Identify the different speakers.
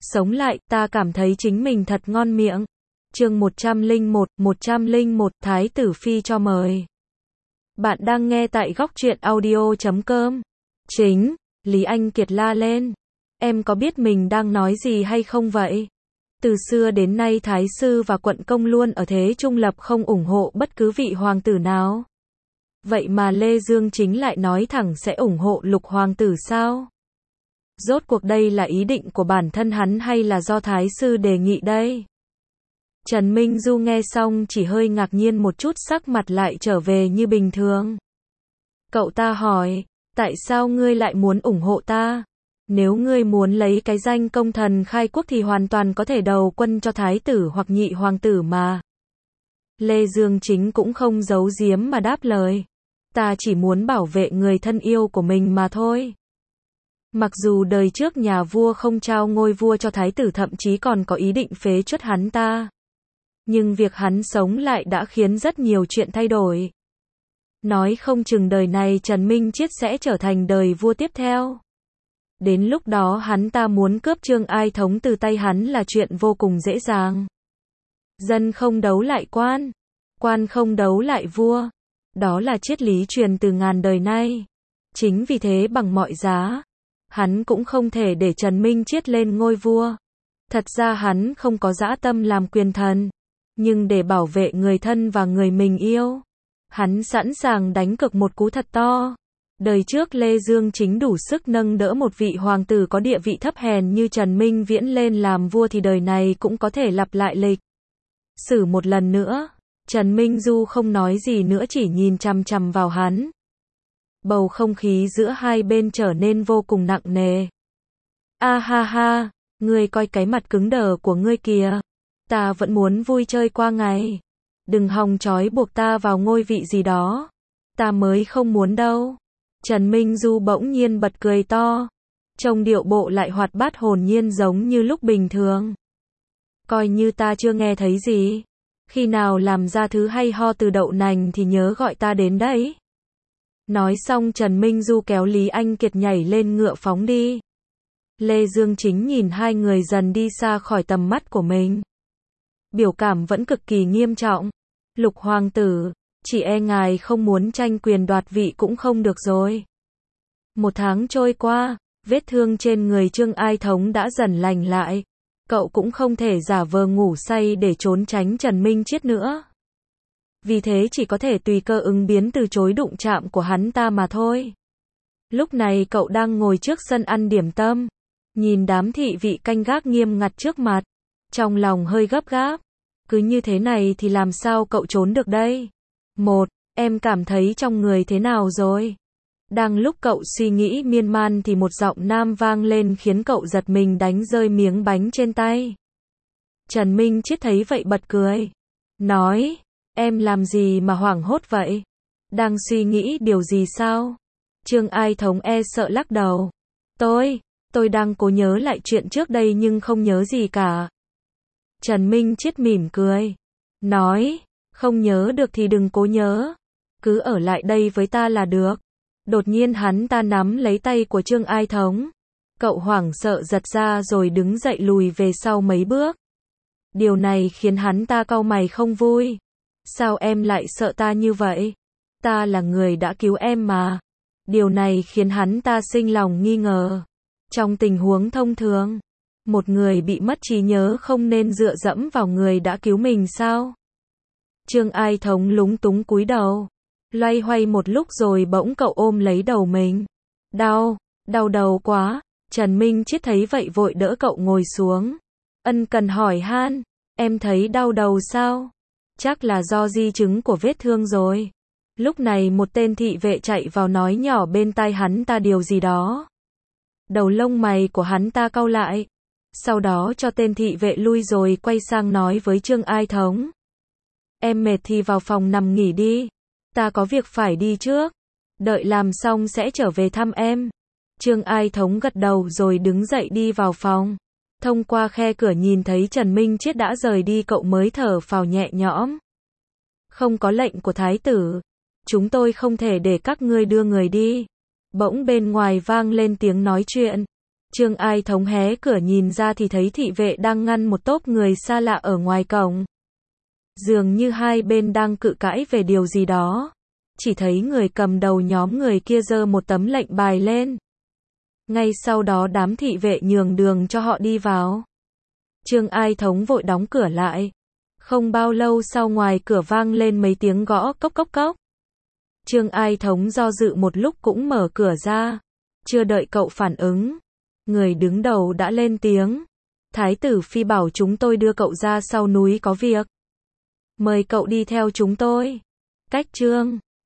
Speaker 1: Sống lại, ta cảm thấy chính mình thật ngon miệng. Chương 101, Thái tử Phi cho mời. Bạn đang nghe tại góc truyện audio.com. Chính, Lý Anh Kiệt la lên. Em có biết mình đang nói gì hay không vậy? Từ xưa đến nay Thái sư và quận công luôn ở thế trung lập, không ủng hộ bất cứ vị hoàng tử nào. Vậy mà Lê Dương Chính lại nói thẳng sẽ ủng hộ Lục hoàng tử sao? Rốt cuộc đây là ý định của bản thân hắn hay là do Thái sư đề nghị đây? Trần Minh Du nghe xong chỉ hơi ngạc nhiên một chút, sắc mặt lại trở về như bình thường. Cậu ta hỏi, tại sao ngươi lại muốn ủng hộ ta? Nếu ngươi muốn lấy cái danh công thần khai quốc thì hoàn toàn có thể đầu quân cho thái tử hoặc nhị hoàng tử mà. Lê Dương Chính cũng không giấu giếm mà đáp lời. Ta chỉ muốn bảo vệ người thân yêu của mình mà thôi. Mặc dù đời trước nhà vua không trao ngôi vua cho thái tử, thậm chí còn có ý định phế truất hắn ta. Nhưng việc hắn sống lại đã khiến rất nhiều chuyện thay đổi. Nói không chừng đời này Trần Minh Chiết sẽ trở thành đời vua tiếp theo. Đến lúc đó hắn ta muốn cướp Trương Ai Thống từ tay hắn là chuyện vô cùng dễ dàng. Dân không đấu lại quan, quan không đấu lại vua. Đó là triết lý truyền từ ngàn đời nay. Chính vì thế bằng mọi giá, hắn cũng không thể để Trần Minh Chiết lên ngôi vua. Thật ra hắn không có dã tâm làm quyền thần, nhưng để bảo vệ người thân và người mình yêu, hắn sẵn sàng đánh cược một cú thật to. Đời trước Lê Dương Chính đủ sức nâng đỡ một vị hoàng tử có địa vị thấp hèn như Trần Minh Viễn lên làm vua, thì đời này cũng có thể lặp lại lịch sử một lần nữa. Trần Minh Du không nói gì nữa, chỉ nhìn chằm chằm vào hắn. Bầu không khí giữa hai bên trở nên vô cùng nặng nề. A ha ha, ngươi coi cái mặt cứng đờ của ngươi kìa. Ta vẫn muốn vui chơi qua ngày. Đừng hòng trói buộc ta vào ngôi vị gì đó. Ta mới không muốn đâu. Trần Minh Du bỗng nhiên bật cười to. Trông điệu bộ lại hoạt bát hồn nhiên giống như lúc bình thường. Coi như ta chưa nghe thấy gì. Khi nào làm ra thứ hay ho từ đậu nành thì nhớ gọi ta đến đấy. Nói xong Trần Minh Du kéo Lý Anh Kiệt nhảy lên ngựa phóng đi. Lê Dương Chính nhìn hai người dần đi xa khỏi tầm mắt của mình. Biểu cảm vẫn cực kỳ nghiêm trọng. Lục hoàng tử, chỉ e ngài không muốn tranh quyền đoạt vị cũng không được rồi. Một tháng trôi qua, vết thương trên người Trương Ai Thống đã dần lành lại. Cậu cũng không thể giả vờ ngủ say để trốn tránh Trần Minh Chiết nữa. Vì thế chỉ có thể tùy cơ ứng biến từ chối đụng chạm của hắn ta mà thôi. Lúc này cậu đang ngồi trước sân ăn điểm tâm, nhìn đám thị vị canh gác nghiêm ngặt trước mặt, trong lòng hơi gấp gáp. Cứ như thế này thì làm sao cậu trốn được đây? Em cảm thấy trong người thế nào rồi? Đang lúc cậu suy nghĩ miên man thì một giọng nam vang lên khiến cậu giật mình đánh rơi miếng bánh trên tay. Trần Minh Chiết thấy vậy bật cười. Nói, em làm gì mà hoảng hốt vậy? Đang suy nghĩ điều gì sao? Trương Ai Thống e sợ lắc đầu. Tôi đang cố nhớ lại chuyện trước đây nhưng không nhớ gì cả. Trần Minh Chiết mỉm cười. Nói, không nhớ được thì đừng cố nhớ. Cứ ở lại đây với ta là được. Đột nhiên hắn ta nắm lấy tay của Trương Ai Thống. Cậu hoảng sợ giật ra rồi đứng dậy lùi về sau mấy bước. Điều này khiến hắn ta cau mày không vui. Sao em lại sợ ta như vậy? Ta là người đã cứu em mà. Điều này khiến hắn ta sinh lòng nghi ngờ. Trong tình huống thông thường, một người bị mất trí nhớ không nên dựa dẫm vào người đã cứu mình sao? Trương Ai Thống lúng túng cúi đầu. Loay hoay một lúc rồi bỗng cậu ôm lấy đầu mình. Đau đầu quá. Trần Minh Chiết thấy vậy vội đỡ cậu ngồi xuống. Ân cần hỏi han, em thấy đau đầu sao? Chắc là do di chứng của vết thương rồi. Lúc này một tên thị vệ chạy vào nói nhỏ bên tai hắn ta điều gì đó. Đầu lông mày của hắn ta cau lại. Sau đó cho tên thị vệ lui rồi quay sang nói với Trương Ai Thống. Em mệt thì vào phòng nằm nghỉ đi. Ta có việc phải đi trước. Đợi làm xong sẽ trở về thăm em. Trương Ai Thống gật đầu rồi đứng dậy đi vào phòng. Thông qua khe cửa nhìn thấy Trần Minh Chiết đã rời đi, cậu mới thở phào nhẹ nhõm. Không có lệnh của thái tử, chúng tôi không thể để các ngươi đưa người đi. Bỗng bên ngoài vang lên tiếng nói chuyện. Trương Ai Thống hé cửa nhìn ra thì thấy thị vệ đang ngăn một tốp người xa lạ ở ngoài cổng. Dường như hai bên đang cự cãi về điều gì đó. Chỉ thấy người cầm đầu nhóm người kia giơ một tấm lệnh bài lên. Ngay sau đó đám thị vệ nhường đường cho họ đi vào. Trương Ai Thống vội đóng cửa lại. Không bao lâu sau ngoài cửa vang lên mấy tiếng gõ cốc cốc cốc. Trương Ai Thống do dự một lúc cũng mở cửa ra. Chưa đợi cậu phản ứng, người đứng đầu đã lên tiếng. Thái tử Phi bảo chúng tôi đưa cậu ra sau núi có việc. Mời cậu đi theo chúng tôi. Cách Trương